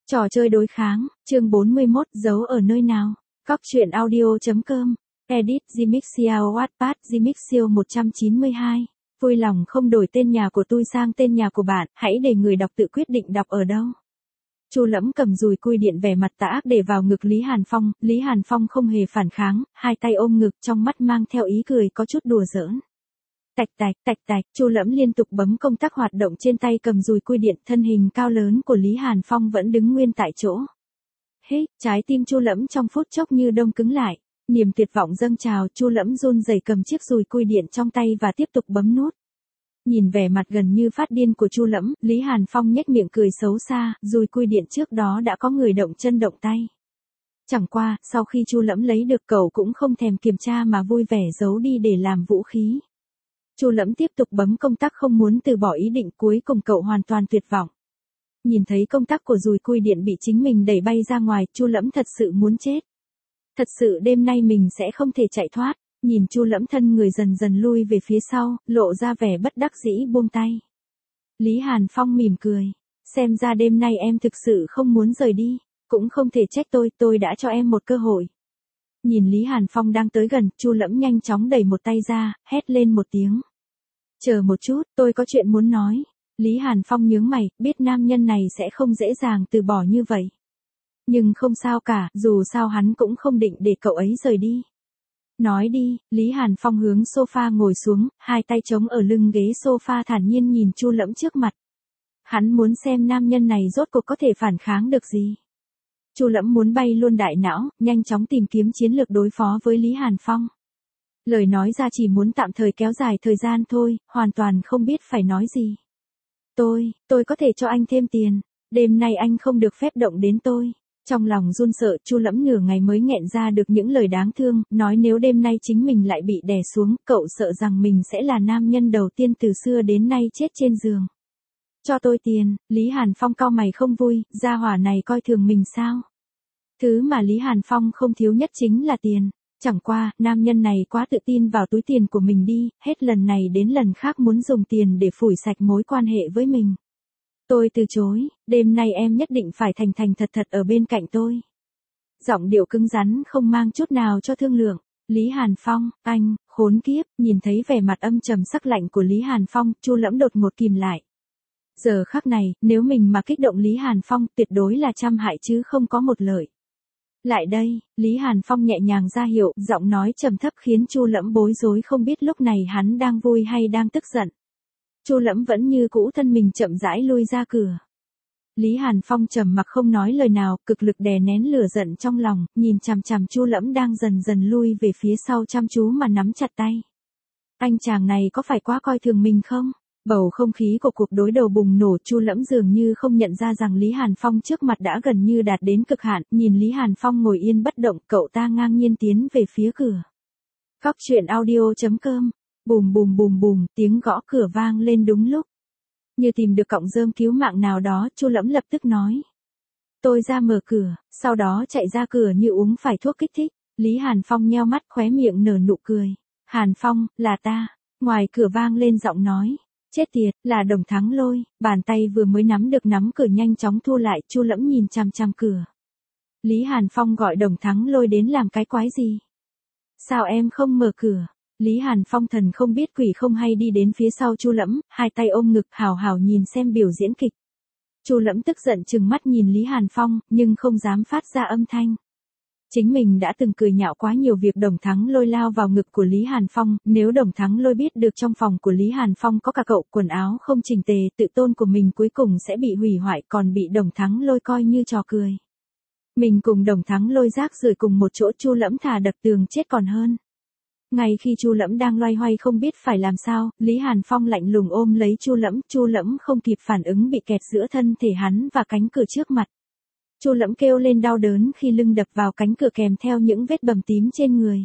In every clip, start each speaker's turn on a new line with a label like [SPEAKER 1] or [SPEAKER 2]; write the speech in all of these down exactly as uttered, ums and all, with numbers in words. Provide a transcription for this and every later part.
[SPEAKER 1] Trò chơi đối kháng, chương bốn mươi mốt, giấu ở nơi nào? Cóc truyện audio chấm com, edit Gmixio Wattpad Gmixio một trăm chín mươi hai. Vui lòng không đổi tên nhà của tôi sang tên nhà của bạn, hãy để người đọc tự quyết định đọc ở đâu. Chu Lẫm cầm dùi cui điện vẻ mặt tà ác để vào ngực Lý Hàn Phong, Lý Hàn Phong không hề phản kháng, hai tay ôm ngực trong mắt mang theo ý cười có chút đùa giỡn. Tạch tạch, tạch tạch, Chu Lẫm liên tục bấm công tắc hoạt động trên tay cầm dùi cui điện, thân hình cao lớn của Lý Hàn Phong vẫn đứng nguyên tại chỗ. Hít, trái tim Chu Lẫm trong phút chốc như đông cứng lại, niềm tuyệt vọng dâng trào, Chu Lẫm run rẩy cầm chiếc dùi cui điện trong tay và tiếp tục bấm nút. Nhìn vẻ mặt gần như phát điên của Chu Lẫm, Lý Hàn Phong nhếch miệng cười xấu xa, dùi cui điện trước đó đã có người động chân động tay. Chẳng qua, sau khi Chu Lẫm lấy được cậu cũng không thèm kiểm tra mà vui vẻ giấu đi để làm vũ khí. Chu Lẫm tiếp tục bấm công tắc không muốn từ bỏ ý định, cuối cùng cậu hoàn toàn tuyệt vọng. Nhìn thấy công tắc của dùi cui điện bị chính mình đẩy bay ra ngoài, Chu Lẫm thật sự muốn chết. Thật sự đêm nay mình sẽ không thể chạy thoát. Nhìn Chu Lẫm thân người dần dần lui về phía sau, lộ ra vẻ bất đắc dĩ buông tay. Lý Hàn Phong mỉm cười. Xem ra đêm nay em thực sự không muốn rời đi. Cũng không thể trách tôi, tôi đã cho em một cơ hội. Nhìn Lý Hàn Phong đang tới gần, Chu Lẫm nhanh chóng đẩy một tay ra, hét lên một tiếng. Chờ một chút, tôi có chuyện muốn nói. Lý Hàn Phong nhướng mày, biết nam nhân này sẽ không dễ dàng từ bỏ như vậy. Nhưng không sao cả, dù sao hắn cũng không định để cậu ấy rời đi. Nói đi, Lý Hàn Phong hướng sofa ngồi xuống, hai tay chống ở lưng ghế sofa thản nhiên nhìn Chu Lẫm trước mặt. Hắn muốn xem nam nhân này rốt cuộc có thể phản kháng được gì. Chu Lẫm muốn bay luôn đại não, nhanh chóng tìm kiếm chiến lược đối phó với Lý Hàn Phong. Lời nói ra chỉ muốn tạm thời kéo dài thời gian thôi, hoàn toàn không biết phải nói gì. Tôi, tôi có thể cho anh thêm tiền, đêm nay anh không được phép động đến tôi. Trong lòng run sợ, Chu Lẫm nửa ngày mới nghẹn ra được những lời đáng thương, nói nếu đêm nay chính mình lại bị đè xuống, cậu sợ rằng mình sẽ là nam nhân đầu tiên từ xưa đến nay chết trên giường. Cho tôi tiền, Lý Hàn Phong cau mày không vui, gia hỏa này coi thường mình sao? Thứ mà Lý Hàn Phong không thiếu nhất chính là tiền. Chẳng qua, nam nhân này quá tự tin vào túi tiền của mình đi, hết lần này đến lần khác muốn dùng tiền để phủi sạch mối quan hệ với mình. Tôi từ chối, đêm nay em nhất định phải thành thành thật thật ở bên cạnh tôi. Giọng điệu cứng rắn không mang chút nào cho thương lượng. Lý Hàn Phong, anh, khốn kiếp, nhìn thấy vẻ mặt âm trầm sắc lạnh của Lý Hàn Phong, Chu Lẫm đột ngột kìm lại. Giờ khắc này, nếu mình mà kích động Lý Hàn Phong, tuyệt đối là trăm hại chứ không có một lợi. Lại đây, Lý Hàn Phong nhẹ nhàng ra hiệu, giọng nói trầm thấp khiến Chu Lẫm bối rối không biết lúc này hắn đang vui hay đang tức giận. Chu Lẫm vẫn như cũ thân mình chậm rãi lui ra cửa. Lý Hàn Phong trầm mặc không nói lời nào, cực lực đè nén lửa giận trong lòng, nhìn chằm chằm Chu Lẫm đang dần dần lui về phía sau chăm chú mà nắm chặt tay. Anh chàng này có phải quá coi thường mình không? Bầu không khí của cuộc đối đầu bùng nổ, Chu Lẫm dường như không nhận ra rằng Lý Hàn Phong trước mặt đã gần như đạt đến cực hạn, nhìn Lý Hàn Phong ngồi yên bất động, cậu ta ngang nhiên tiến về phía cửa. Cóc truyện audio chấm com. Bùm bùm bùm bùm, tiếng gõ cửa vang lên đúng lúc. Như tìm được cọng rơm cứu mạng nào đó, Chu Lẫm lập tức nói. Tôi ra mở cửa, sau đó chạy ra cửa như uống phải thuốc kích thích. Lý Hàn Phong nheo mắt khóe miệng nở nụ cười. Hàn Phong, là ta. Ngoài cửa vang lên giọng nói. Chết tiệt, là Đồng Thắng Lôi. Bàn tay vừa mới nắm được nắm cửa nhanh chóng thu lại, Chu Lẫm nhìn chằm chằm cửa. Lý Hàn Phong gọi Đồng Thắng Lôi đến làm cái quái gì? Sao em không mở cửa? Lý Hàn Phong thần không biết quỷ không hay đi đến phía sau Chu Lẫm, hai tay ôm ngực hào hào nhìn xem biểu diễn kịch. Chu Lẫm tức giận trừng mắt nhìn Lý Hàn Phong, nhưng không dám phát ra âm thanh. Chính mình đã từng cười nhạo quá nhiều việc Đồng Thắng Lôi lao vào ngực của Lý Hàn Phong, nếu Đồng Thắng Lôi biết được trong phòng của Lý Hàn Phong có cả cậu, quần áo không chỉnh tề, tự tôn của mình cuối cùng sẽ bị hủy hoại, còn bị Đồng Thắng Lôi coi như trò cười. Mình cùng Đồng Thắng Lôi rác rưởi cùng một chỗ, Chu Lẫm thà đập tường chết còn hơn. Ngay khi Chu Lẫm đang loay hoay không biết phải làm sao, Lý Hàn Phong lạnh lùng ôm lấy Chu Lẫm, Chu Lẫm không kịp phản ứng bị kẹt giữa thân thể hắn và cánh cửa trước mặt. Chu Lẫm kêu lên đau đớn khi lưng đập vào cánh cửa kèm theo những vết bầm tím trên người.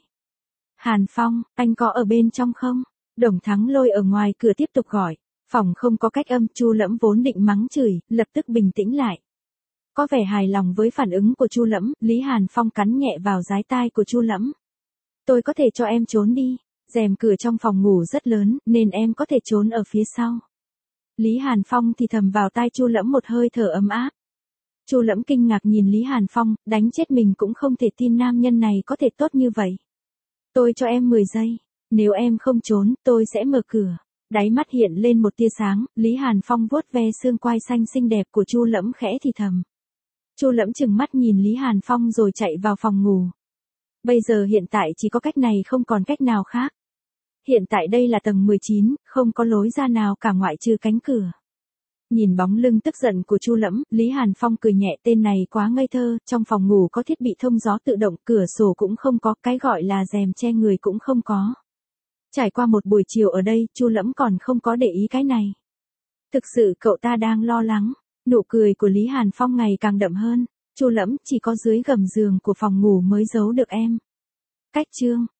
[SPEAKER 1] Hàn Phong, anh có ở bên trong không? Đồng Thắng Lôi ở ngoài cửa tiếp tục gọi. Phòng không có cách âm, Chu Lẫm vốn định mắng chửi, lập tức bình tĩnh lại. Có vẻ hài lòng với phản ứng của Chu Lẫm, Lý Hàn Phong cắn nhẹ vào dái tai của Chu Lẫm. Tôi có thể cho em trốn đi, rèm cửa trong phòng ngủ rất lớn, nên em có thể trốn ở phía sau. Lý Hàn Phong thì thầm vào tai Chu Lẫm một hơi thở ấm áp. Chu Lẫm kinh ngạc nhìn Lý Hàn Phong, đánh chết mình cũng không thể tin nam nhân này có thể tốt như vậy. Tôi cho em mười giây, nếu em không trốn, tôi sẽ mở cửa. Đáy mắt hiện lên một tia sáng, Lý Hàn Phong vuốt ve xương quai xanh xinh đẹp của Chu Lẫm khẽ thì thầm. Chu Lẫm trừng mắt nhìn Lý Hàn Phong rồi chạy vào phòng ngủ. Bây giờ hiện tại chỉ có cách này không còn cách nào khác. Hiện tại đây là tầng mười chín, không có lối ra nào cả ngoại trừ cánh cửa. Nhìn bóng lưng tức giận của Chu Lẫm, Lý Hàn Phong cười nhẹ, tên này quá ngây thơ, trong phòng ngủ có thiết bị thông gió tự động, cửa sổ cũng không có, cái gọi là rèm che người cũng không có. Trải qua một buổi chiều ở đây, Chu Lẫm còn không có để ý cái này. Thực sự cậu ta đang lo lắng. Nụ cười của Lý Hàn Phong ngày càng đậm hơn. Chu Lẫm, chỉ có dưới gầm giường của phòng ngủ mới giấu được em. Cách chương